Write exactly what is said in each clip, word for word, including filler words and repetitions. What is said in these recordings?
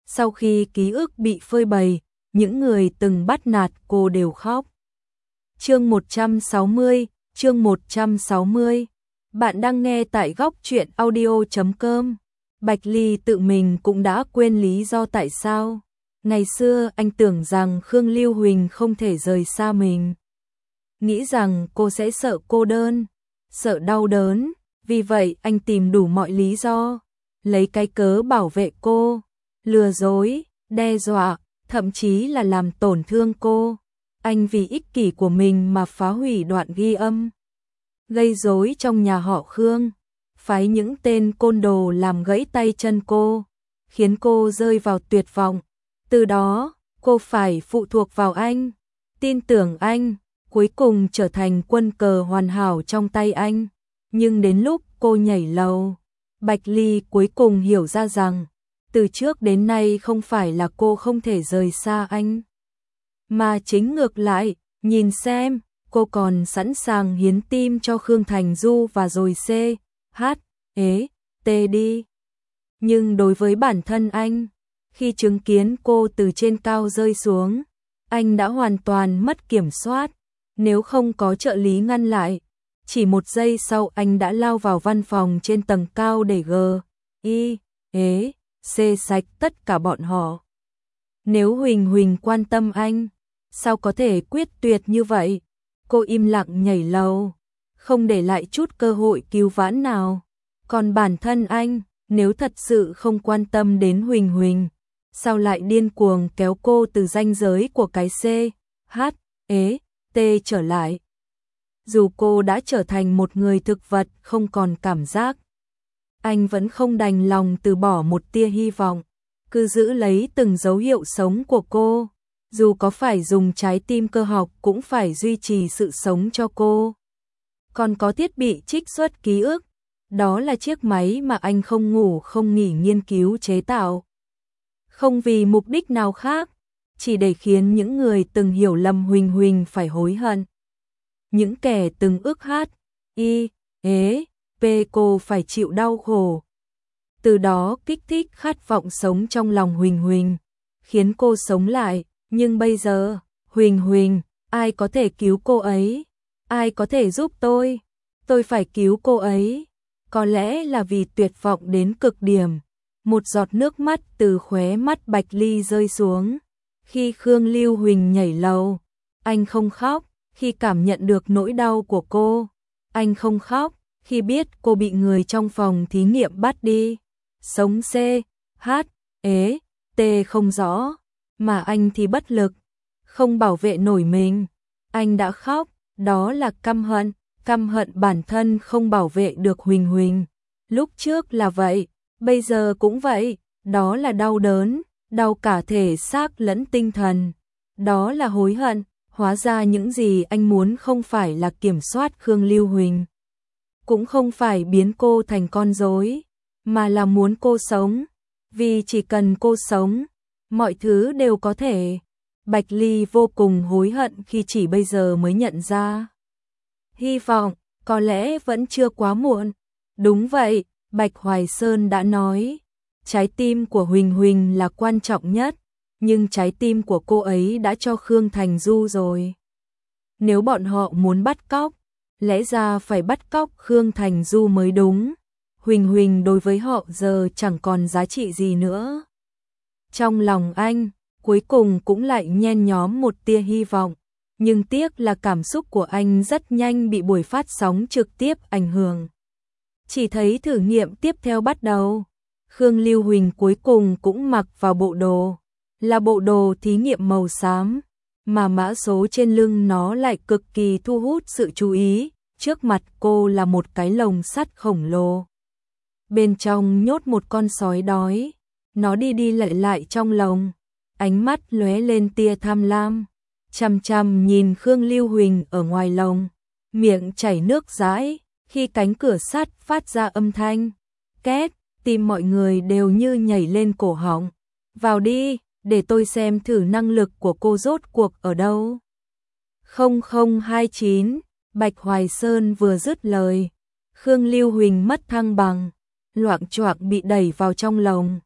Sau khi ký ức bị phơi bày, những người từng bắt nạt cô đều khóc. Chương một trăm sáu mươi, chương một trăm sáu mươi. Bạn đang nghe tại góc truyện audio chấm com. Bạch Ly tự mình cũng đã quên lý do tại sao. Ngày xưa anh tưởng rằng Khương Lưu Huỳnh không thể rời xa mình. Nghĩ rằng cô sẽ sợ cô đơn, sợ đau đớn, vì vậy anh tìm đủ mọi lý do, lấy cái cớ bảo vệ cô, lừa dối, đe dọa, thậm chí là làm tổn thương cô. Anh vì ích kỷ của mình mà phá hủy đoạn ghi âm, gây rối trong nhà họ Khương, phái những tên côn đồ làm gãy tay chân cô, khiến cô rơi vào tuyệt vọng. Từ đó, cô phải phụ thuộc vào anh, tin tưởng anh, cuối cùng trở thành quân cờ hoàn hảo trong tay anh. Nhưng đến lúc cô nhảy lầu, Bạch Ly cuối cùng hiểu ra rằng, từ trước đến nay không phải là cô không thể rời xa anh, mà chính ngược lại, nhìn xem, cô còn sẵn sàng hiến tim cho Khương Thành Du và rồi C, H, ế, T đi. Nhưng đối với bản thân anh, khi chứng kiến cô từ trên cao rơi xuống, anh đã hoàn toàn mất kiểm soát. Nếu không có trợ lý ngăn lại, chỉ một giây sau anh đã lao vào văn phòng trên tầng cao để G, I, ế, C sạch tất cả bọn họ. Nếu Huỳnh Huỳnh quan tâm anh, sao có thể quyết tuyệt như vậy? Cô im lặng nhảy lầu, không để lại chút cơ hội cứu vãn nào. Còn bản thân anh, nếu thật sự không quan tâm đến Huỳnh Huỳnh, sao lại điên cuồng kéo cô từ ranh giới của cái C, H, ế, T trở lại? Dù cô đã trở thành một người thực vật không còn cảm giác, anh vẫn không đành lòng từ bỏ một tia hy vọng, cứ giữ lấy từng dấu hiệu sống của cô. Dù có phải dùng trái tim cơ học cũng phải duy trì sự sống cho cô. Còn có thiết bị trích xuất ký ức, đó là chiếc máy mà anh không ngủ không nghỉ nghiên cứu chế tạo. Không vì mục đích nào khác, chỉ để khiến những người từng hiểu lầm Huỳnh Huỳnh phải hối hận. Những kẻ từng ức hát, y, ế, p cô phải chịu đau khổ. Từ đó kích thích khát vọng sống trong lòng Huỳnh Huỳnh, khiến cô sống lại. Nhưng bây giờ, Huỳnh Huỳnh, ai có thể cứu cô ấy? Ai có thể giúp tôi? Tôi phải cứu cô ấy. Có lẽ là vì tuyệt vọng đến cực điểm. Một giọt nước mắt từ khóe mắt Bạch Ly rơi xuống. Khi Khương Lưu Huỳnh nhảy lầu, anh không khóc. Khi cảm nhận được nỗi đau của cô, anh không khóc. Khi biết cô bị người trong phòng thí nghiệm bắt đi, sống C, H, ế, T không rõ, mà anh thì bất lực, không bảo vệ nổi mình. Anh đã khóc, đó là căm hận, căm hận bản thân không bảo vệ được Huỳnh Huỳnh. Lúc trước là vậy, bây giờ cũng vậy, đó là đau đớn, đau cả thể xác lẫn tinh thần. Đó là hối hận, hóa ra những gì anh muốn không phải là kiểm soát Khương Lưu Huỳnh, cũng không phải biến cô thành con rối, mà là muốn cô sống, vì chỉ cần cô sống, mọi thứ đều có thể. Bạch Ly vô cùng hối hận khi chỉ bây giờ mới nhận ra. Hy vọng, có lẽ vẫn chưa quá muộn. Đúng vậy, Bạch Hoài Sơn đã nói, trái tim của Huỳnh Huỳnh là quan trọng nhất, nhưng trái tim của cô ấy đã cho Khương Thành Du rồi. Nếu bọn họ muốn bắt cóc, lẽ ra phải bắt cóc Khương Thành Du mới đúng. Huỳnh Huỳnh đối với họ giờ chẳng còn giá trị gì nữa. Trong lòng anh, cuối cùng cũng lại nhen nhóm một tia hy vọng, nhưng tiếc là cảm xúc của anh rất nhanh bị buổi phát sóng trực tiếp ảnh hưởng. Chỉ thấy thử nghiệm tiếp theo bắt đầu, Khương Lưu Huỳnh cuối cùng cũng mặc vào bộ đồ, là bộ đồ thí nghiệm màu xám, mà mã số trên lưng nó lại cực kỳ thu hút sự chú ý. Trước mặt cô là một cái lồng sắt khổng lồ, bên trong nhốt một con sói đói. Nó đi đi lại lại trong lồng, ánh mắt lóe lên tia tham lam, chằm chằm nhìn Khương Lưu Huỳnh ở ngoài lồng, miệng chảy nước dãi. Khi cánh cửa sắt phát ra âm thanh két, tim mọi người đều như nhảy lên cổ họng. Vào đi, để tôi xem thử năng lực của cô rốt cuộc ở đâu. không không hai chín, Bạch Hoài Sơn vừa dứt lời, Khương Lưu Huỳnh mất thăng bằng, loạng choạng bị đẩy vào trong lồng.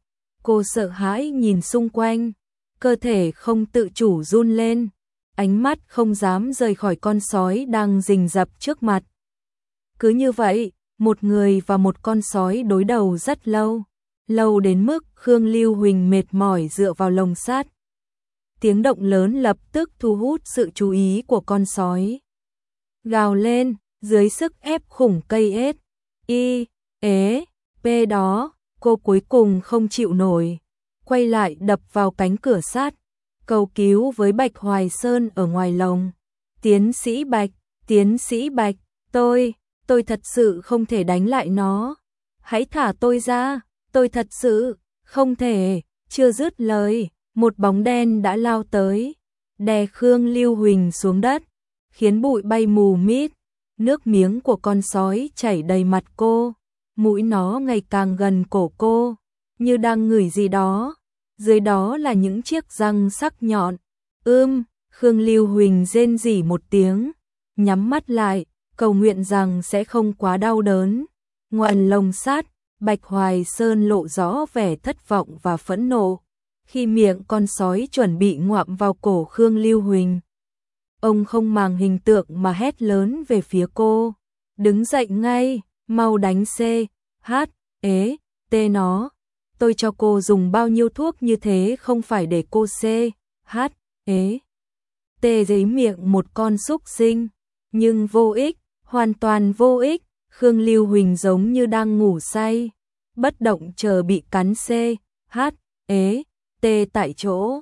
Cô sợ hãi nhìn xung quanh, cơ thể không tự chủ run lên, ánh mắt không dám rời khỏi con sói đang rình rập trước mặt. Cứ như vậy, một người và một con sói đối đầu rất lâu, lâu đến mức Khương Lưu Huỳnh mệt mỏi dựa vào lồng sắt. Tiếng động lớn lập tức thu hút sự chú ý của con sói. Gào lên, dưới sức ép khủng cây ết, y, ế, p đó, cô cuối cùng không chịu nổi, quay lại đập vào cánh cửa sắt, cầu cứu với Bạch Hoài Sơn ở ngoài lồng. Tiến sĩ Bạch, tiến sĩ Bạch, tôi, tôi thật sự không thể đánh lại nó. Hãy thả tôi ra, tôi thật sự, không thể, chưa dứt lời, một bóng đen đã lao tới, đè Khương Lưu Huỳnh xuống đất, khiến bụi bay mù mịt, nước miếng của con sói chảy đầy mặt cô, mũi nó ngày càng gần cổ cô, như đang ngửi gì đó, dưới đó là những chiếc răng sắc nhọn. Ưm, Khương Lưu Huỳnh rên rỉ một tiếng, nhắm mắt lại, cầu nguyện rằng sẽ không quá đau đớn. Ngoài lồng sắt, Bạch Hoài Sơn lộ rõ vẻ thất vọng và phẫn nộ, khi miệng con sói chuẩn bị ngoạm vào cổ Khương Lưu Huỳnh. Ông không màng hình tượng mà hét lớn về phía cô, đứng dậy ngay, mau đánh C, H, ế, T nó. Tôi cho cô dùng bao nhiêu thuốc như thế không phải để cô C, H, ế, T giấy miệng một con súc sinh, nhưng vô ích, hoàn toàn vô ích. Khương Lưu Huỳnh giống như đang ngủ say, bất động chờ bị cắn C, H, ế, T tại chỗ.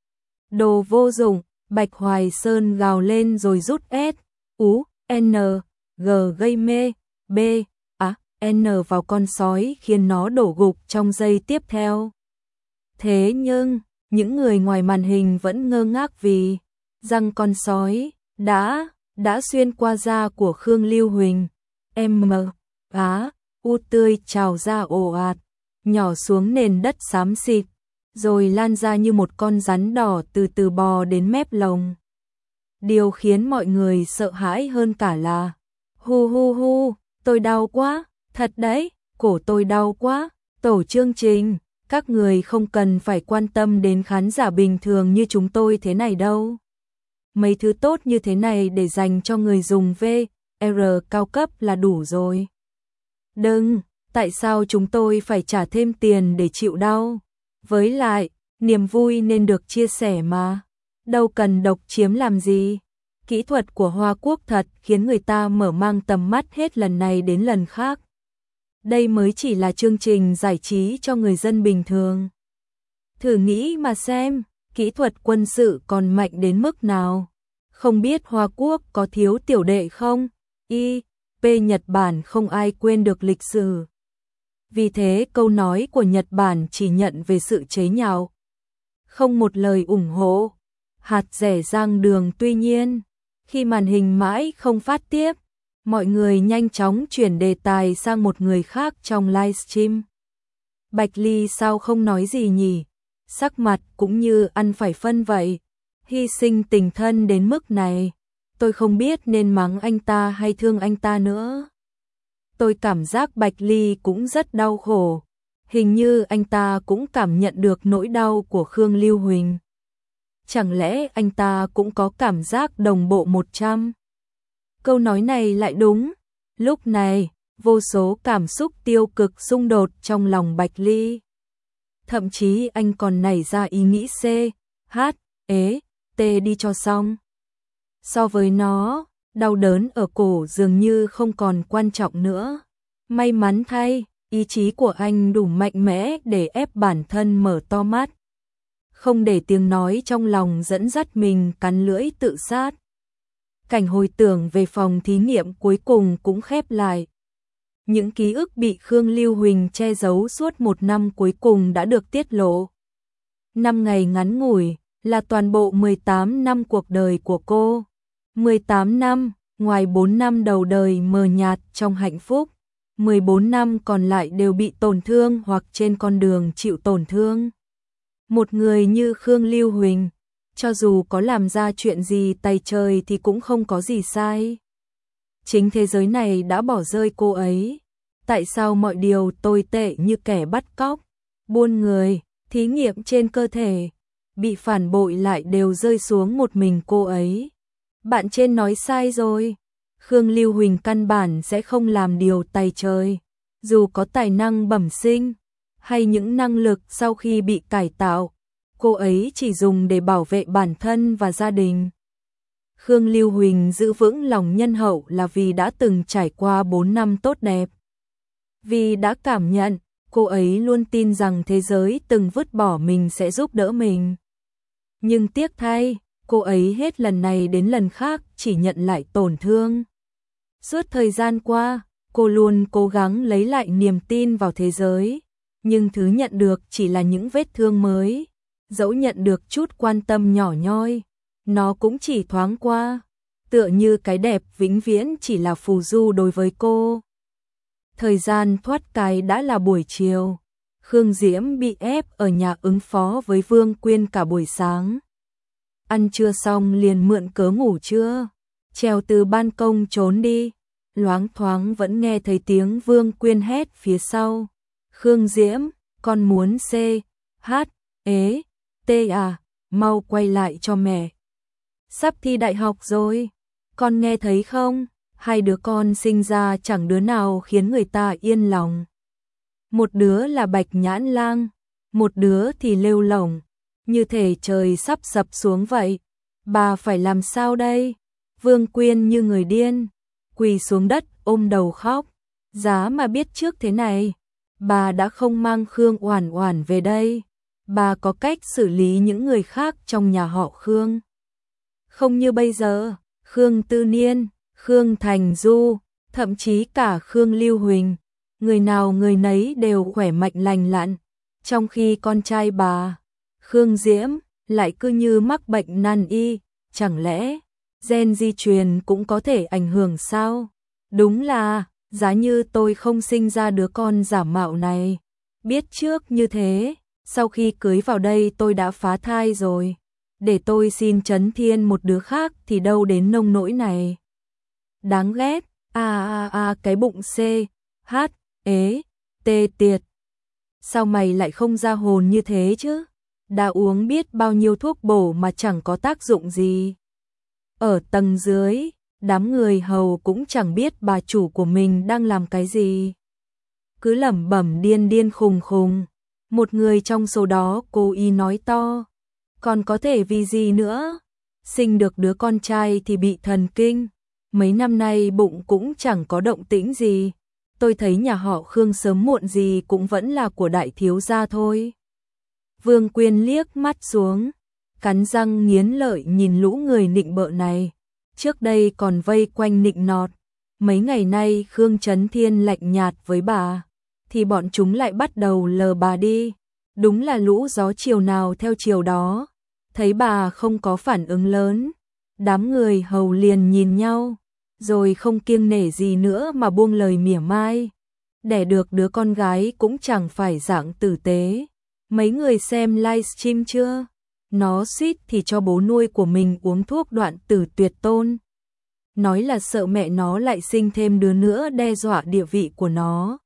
Đồ vô dụng, Bạch Hoài Sơn gào lên rồi rút S, U, N, G gây mê, B, A, N vào con sói khiến nó đổ gục trong giây tiếp theo. Thế nhưng, những người ngoài màn hình vẫn ngơ ngác vì răng con sói đã, đã xuyên qua da của Khương Lưu Huỳnh. M, á, u tươi trào ra ồ ạt, nhỏ xuống nền đất xám xịt, rồi lan ra như một con rắn đỏ từ từ bò đến mép lồng. Điều khiến mọi người sợ hãi hơn cả là hu hu hu, tôi đau quá, thật đấy, cổ tôi đau quá. Tổ chương trình, các người không cần phải quan tâm đến khán giả bình thường như chúng tôi thế này đâu. Mấy thứ tốt như thế này để dành cho người dùng vê rờ cao cấp là đủ rồi. Đừng, tại sao chúng tôi phải trả thêm tiền để chịu đau? Với lại, niềm vui nên được chia sẻ mà. Đâu cần độc chiếm làm gì. Kỹ thuật của Hoa Quốc thật khiến người ta mở mang tầm mắt hết lần này đến lần khác. Đây mới chỉ là chương trình giải trí cho người dân bình thường. Thử nghĩ mà xem, kỹ thuật quân sự còn mạnh đến mức nào. Không biết Hoa Quốc có thiếu tiểu đệ không? I, P Nhật Bản không ai quên được lịch sử. Vì thế câu nói của Nhật Bản chỉ nhận về sự chế nhạo, không một lời ủng hộ. Hạt rẻ rang đường. Tuy nhiên, khi màn hình mãi không phát tiếp, mọi người nhanh chóng chuyển đề tài sang một người khác trong livestream. Bạch Ly sao không nói gì nhỉ? Sắc mặt cũng như ăn phải phân vậy. Hy sinh tình thân đến mức này, tôi không biết nên mắng anh ta hay thương anh ta nữa. Tôi cảm giác Bạch Ly cũng rất đau khổ. Hình như anh ta cũng cảm nhận được nỗi đau của Khương Lưu Huỳnh. Chẳng lẽ anh ta cũng có cảm giác đồng bộ một trăm? Câu nói này lại đúng. Lúc này, vô số cảm xúc tiêu cực xung đột trong lòng Bạch Ly. Thậm chí anh còn nảy ra ý nghĩ C, H, ế, T đi cho xong. So với nó, đau đớn ở cổ dường như không còn quan trọng nữa. May mắn thay, ý chí của anh đủ mạnh mẽ để ép bản thân mở to mắt. Không để tiếng nói trong lòng dẫn dắt mình cắn lưỡi tự sát. Cảnh hồi tưởng về phòng thí nghiệm cuối cùng cũng khép lại. Những ký ức bị Khương Lưu Huỳnh che giấu suốt một năm cuối cùng đã được tiết lộ. Năm ngày ngắn ngủi là toàn bộ mười tám năm cuộc đời của cô. mười tám năm, ngoài bốn năm đầu đời mờ nhạt trong hạnh phúc, mười bốn năm còn lại đều bị tổn thương hoặc trên con đường chịu tổn thương. Một người như Khương Lưu Huỳnh, cho dù có làm ra chuyện gì tày trời thì cũng không có gì sai. Chính thế giới này đã bỏ rơi cô ấy. Tại sao mọi điều tồi tệ như kẻ bắt cóc, buôn người, thí nghiệm trên cơ thể, bị phản bội lại đều rơi xuống một mình cô ấy. Bạn trên nói sai rồi. Khương Lưu Huỳnh căn bản sẽ không làm điều tày trời. Dù có tài năng bẩm sinh, hay những năng lực sau khi bị cải tạo, cô ấy chỉ dùng để bảo vệ bản thân và gia đình. Khương Lưu Huỳnh giữ vững lòng nhân hậu là vì đã từng trải qua bốn năm tốt đẹp. Vì đã cảm nhận, cô ấy luôn tin rằng thế giới từng vứt bỏ mình sẽ giúp đỡ mình. Nhưng tiếc thay, cô ấy hết lần này đến lần khác chỉ nhận lại tổn thương. Suốt thời gian qua, cô luôn cố gắng lấy lại niềm tin vào thế giới, nhưng thứ nhận được chỉ là những vết thương mới. Dẫu nhận được chút quan tâm nhỏ nhoi, nó cũng chỉ thoáng qua, tựa như cái đẹp vĩnh viễn chỉ là phù du đối với cô. Thời gian thoát cái đã là buổi chiều. Khương Diễm bị ép ở nhà ứng phó với Vương Quyên cả buổi sáng. Ăn trưa xong liền mượn cớ ngủ trưa, trèo từ ban công trốn đi. Loáng thoáng vẫn nghe thấy tiếng Vương Quyên hét phía sau. Khương Diễm, con muốn C, H, ế, T à, mau quay lại cho mẹ. Sắp thi đại học rồi, con nghe thấy không? Hai đứa con sinh ra chẳng đứa nào khiến người ta yên lòng. Một đứa là Bạch Nhãn Lang, một đứa thì Lêu Lổng, như thể trời sắp sập xuống vậy. Bà phải làm sao đây? Vương Quyên như người điên, quỳ xuống đất ôm đầu khóc. Giá mà biết trước thế này, bà đã không mang Khương Oản Oản về đây. Bà có cách xử lý những người khác trong nhà họ Khương. Không như bây giờ, Khương Tư Niên, Khương Thành Du, thậm chí cả Khương Lưu Huỳnh, người nào người nấy đều khỏe mạnh lành lặn, trong khi con trai bà, Khương Diễm, lại cứ như mắc bệnh nan y. Chẳng lẽ gen di truyền cũng có thể ảnh hưởng sao? Đúng là, giá như tôi không sinh ra đứa con giả mạo này. Biết trước như thế, sau khi cưới vào đây tôi đã phá thai rồi. Để tôi xin Trấn Thiên một đứa khác thì đâu đến nông nỗi này. Đáng ghét, a a a cái bụng C, H, ế, T tiệt. Sao mày lại không ra hồn như thế chứ? Đã uống biết bao nhiêu thuốc bổ mà chẳng có tác dụng gì. Ở tầng dưới, đám người hầu cũng chẳng biết bà chủ của mình đang làm cái gì. Cứ lẩm bẩm điên điên khùng khùng. Một người trong số đó cố ý nói to. Còn có thể vì gì nữa? Sinh được đứa con trai thì bị thần kinh. Mấy năm nay bụng cũng chẳng có động tĩnh gì. Tôi thấy nhà họ Khương sớm muộn gì cũng vẫn là của đại thiếu gia thôi. Vương Quyên liếc mắt xuống, cắn răng nghiến lợi nhìn lũ người nịnh bợ này. Trước đây còn vây quanh nịnh nọt. Mấy ngày nay Khương Trấn Thiên lạnh nhạt với bà, thì bọn chúng lại bắt đầu lờ bà đi. Đúng là lũ gió chiều nào theo chiều đó. Thấy bà không có phản ứng lớn, đám người hầu liền nhìn nhau, rồi không kiêng nể gì nữa mà buông lời mỉa mai. Đẻ được đứa con gái cũng chẳng phải dạng tử tế. Mấy người xem livestream chưa? Nó suýt thì cho bố nuôi của mình uống thuốc đoạn tử tuyệt tôn. Nói là sợ mẹ nó lại sinh thêm đứa nữa đe dọa địa vị của nó.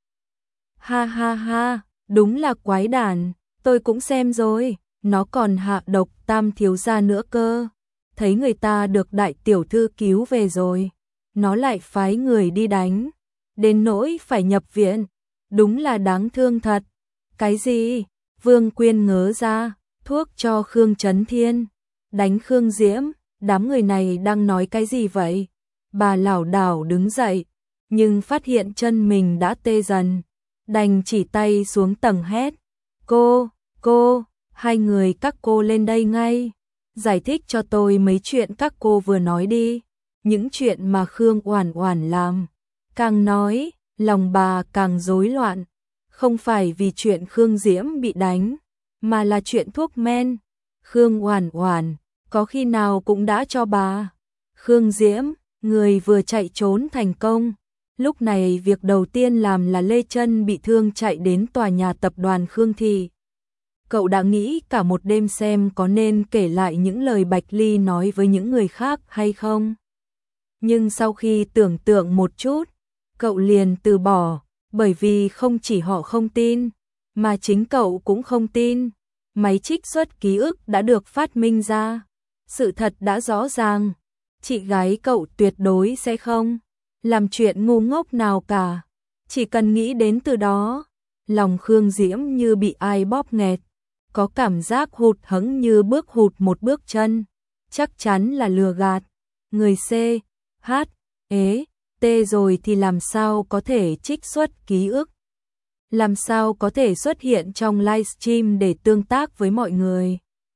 Ha ha ha, đúng là quái đản, tôi cũng xem rồi, nó còn hạ độc Tam thiếu gia nữa cơ. Thấy người ta được đại tiểu thư cứu về rồi, nó lại phái người đi đánh, đến nỗi phải nhập viện, đúng là đáng thương thật. Cái gì? Vương Quyên ngớ ra, thuốc cho Khương Trấn Thiên, đánh Khương Diễm, đám người này đang nói cái gì vậy? Bà lảo đảo đứng dậy, nhưng phát hiện chân mình đã tê dần, đành chỉ tay xuống tầng hét. Cô, cô, hai người các cô lên đây ngay, giải thích cho tôi mấy chuyện các cô vừa nói đi. Những chuyện mà Khương Oản Oản làm, càng nói, lòng bà càng rối loạn. Không phải vì chuyện Khương Diễm bị đánh, mà là chuyện thuốc men. Khương Oản Oản có khi nào cũng đã cho bà. Khương Diễm, người vừa chạy trốn thành công, lúc này việc đầu tiên làm là Lê Chân bị thương chạy đến tòa nhà tập đoàn Khương Thị. Cậu đã nghĩ cả một đêm xem có nên kể lại những lời Bạch Ly nói với những người khác hay không. Nhưng sau khi tưởng tượng một chút, cậu liền từ bỏ, bởi vì không chỉ họ không tin, mà chính cậu cũng không tin. máy trích xuất ký ức đã được phát minh ra. Sự thật đã rõ ràng, chị gái cậu tuyệt đối sẽ không làm chuyện ngu ngốc nào cả. Chỉ cần nghĩ đến từ đó, lòng Khương Diễm như bị ai bóp nghẹt, có cảm giác hụt hẫng như bước hụt một bước chân, chắc chắn là lừa gạt. Người C, H, ế, T rồi thì làm sao có thể trích xuất ký ức? Làm sao có thể xuất hiện trong livestream để tương tác với mọi người?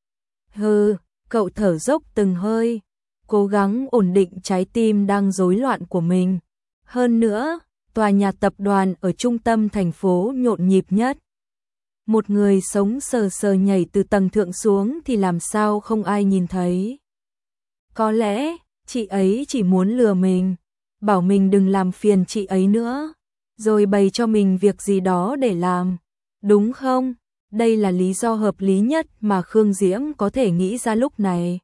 Hừ, cậu thở dốc từng hơi, cố gắng ổn định trái tim đang rối loạn của mình. Hơn nữa, tòa nhà tập đoàn ở trung tâm thành phố nhộn nhịp nhất. Một người sống sờ sờ nhảy từ tầng thượng xuống thì làm sao không ai nhìn thấy. Có lẽ, chị ấy chỉ muốn lừa mình, bảo mình đừng làm phiền chị ấy nữa, rồi bày cho mình việc gì đó để làm. Đúng không? Đây là lý do hợp lý nhất mà Khương Diễm có thể nghĩ ra lúc này.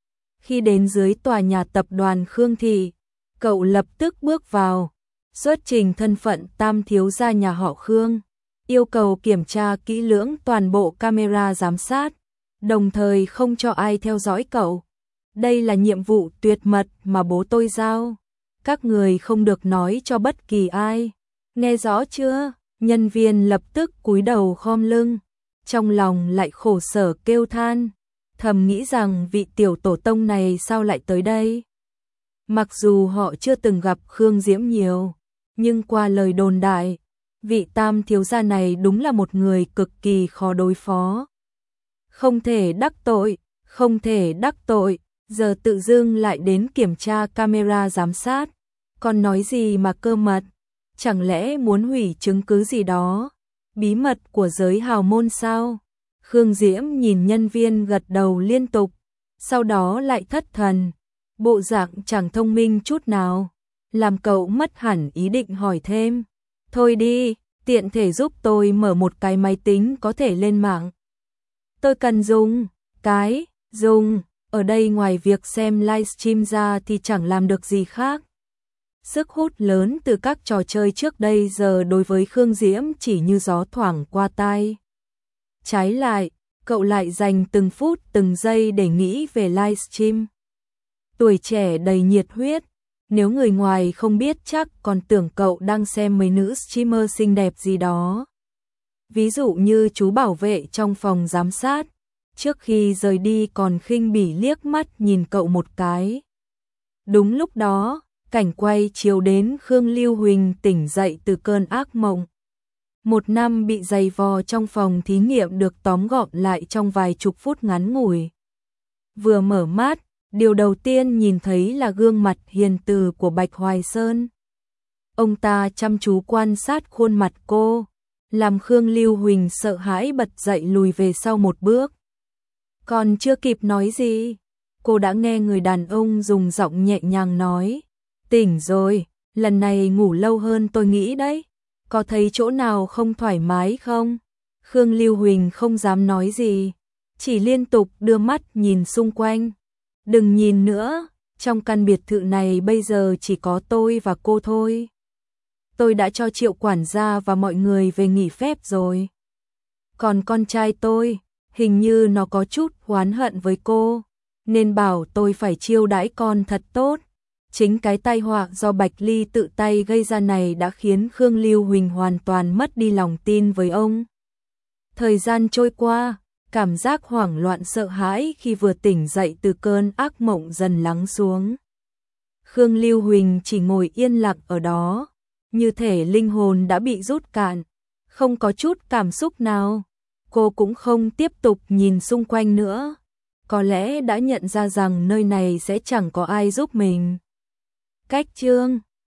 Khi đến dưới tòa nhà tập đoàn Khương Thị, cậu lập tức bước vào, xuất trình thân phận tam thiếu gia nhà họ Khương, yêu cầu kiểm tra kỹ lưỡng toàn bộ camera giám sát, đồng thời không cho ai theo dõi cậu. Đây là nhiệm vụ tuyệt mật mà bố tôi giao. Các người không được nói cho bất kỳ ai. Nghe rõ chưa? Nhân viên lập tức cúi đầu khom lưng, trong lòng lại khổ sở kêu than, thầm nghĩ rằng vị tiểu tổ tông này sao lại tới đây. Mặc dù họ chưa từng gặp Khương Diễm nhiều, nhưng qua lời đồn đại, vị tam thiếu gia này đúng là một người cực kỳ khó đối phó. Không thể đắc tội, không thể đắc tội, giờ tự dưng lại đến kiểm tra camera giám sát, còn nói gì mà cơ mật, chẳng lẽ muốn hủy chứng cứ gì đó, bí mật của giới hào môn sao? Khương Diễm nhìn nhân viên gật đầu liên tục, sau đó lại thất thần, bộ dạng chẳng thông minh chút nào, làm cậu mất hẳn ý định hỏi thêm. Thôi đi, tiện thể giúp tôi mở một cái máy tính có thể lên mạng. Tôi cần dùng, cái, dùng, ở đây ngoài việc xem livestream ra thì chẳng làm được gì khác. Sức hút lớn từ các trò chơi trước đây giờ đối với Khương Diễm chỉ như gió thoảng qua tai. Trái lại, cậu lại dành từng phút từng giây để nghĩ về livestream. Tuổi trẻ đầy nhiệt huyết, nếu người ngoài không biết chắc còn tưởng cậu đang xem mấy nữ streamer xinh đẹp gì đó. Ví dụ như chú bảo vệ trong phòng giám sát, trước khi rời đi còn khinh bỉ liếc mắt nhìn cậu một cái. Đúng lúc đó, cảnh quay chiếu đến Khương Lưu Huỳnh tỉnh dậy từ cơn ác mộng. Một năm bị giày vò trong phòng thí nghiệm được tóm gọn lại trong vài chục phút ngắn ngủi. Vừa mở mắt, điều đầu tiên nhìn thấy là gương mặt hiền từ của Bạch Hoài Sơn. Ông ta chăm chú quan sát khuôn mặt cô, làm Khương Lưu Huỳnh sợ hãi bật dậy lùi về sau một bước. Còn chưa kịp nói gì, cô đã nghe người đàn ông dùng giọng nhẹ nhàng nói, tỉnh rồi, lần này ngủ lâu hơn tôi nghĩ đấy, có thấy chỗ nào không thoải mái không? Khương Lưu Huỳnh không dám nói gì, chỉ liên tục đưa mắt nhìn xung quanh. Đừng nhìn nữa, trong căn biệt thự này bây giờ chỉ có tôi và cô thôi. Tôi đã cho Triệu quản gia và mọi người về nghỉ phép rồi. Còn con trai tôi, hình như nó có chút oán hận với cô, nên bảo tôi phải chiêu đãi con thật tốt. Chính cái tai họa do Bạch Ly tự tay gây ra này đã khiến Khương Lưu Huỳnh hoàn toàn mất đi lòng tin với ông. Thời gian trôi qua, cảm giác hoảng loạn sợ hãi khi vừa tỉnh dậy từ cơn ác mộng dần lắng xuống. Khương Lưu Huỳnh chỉ ngồi yên lặng ở đó, như thể linh hồn đã bị rút cạn, không có chút cảm xúc nào. Cô cũng không tiếp tục nhìn xung quanh nữa, có lẽ đã nhận ra rằng nơi này sẽ chẳng có ai giúp mình. Cách chương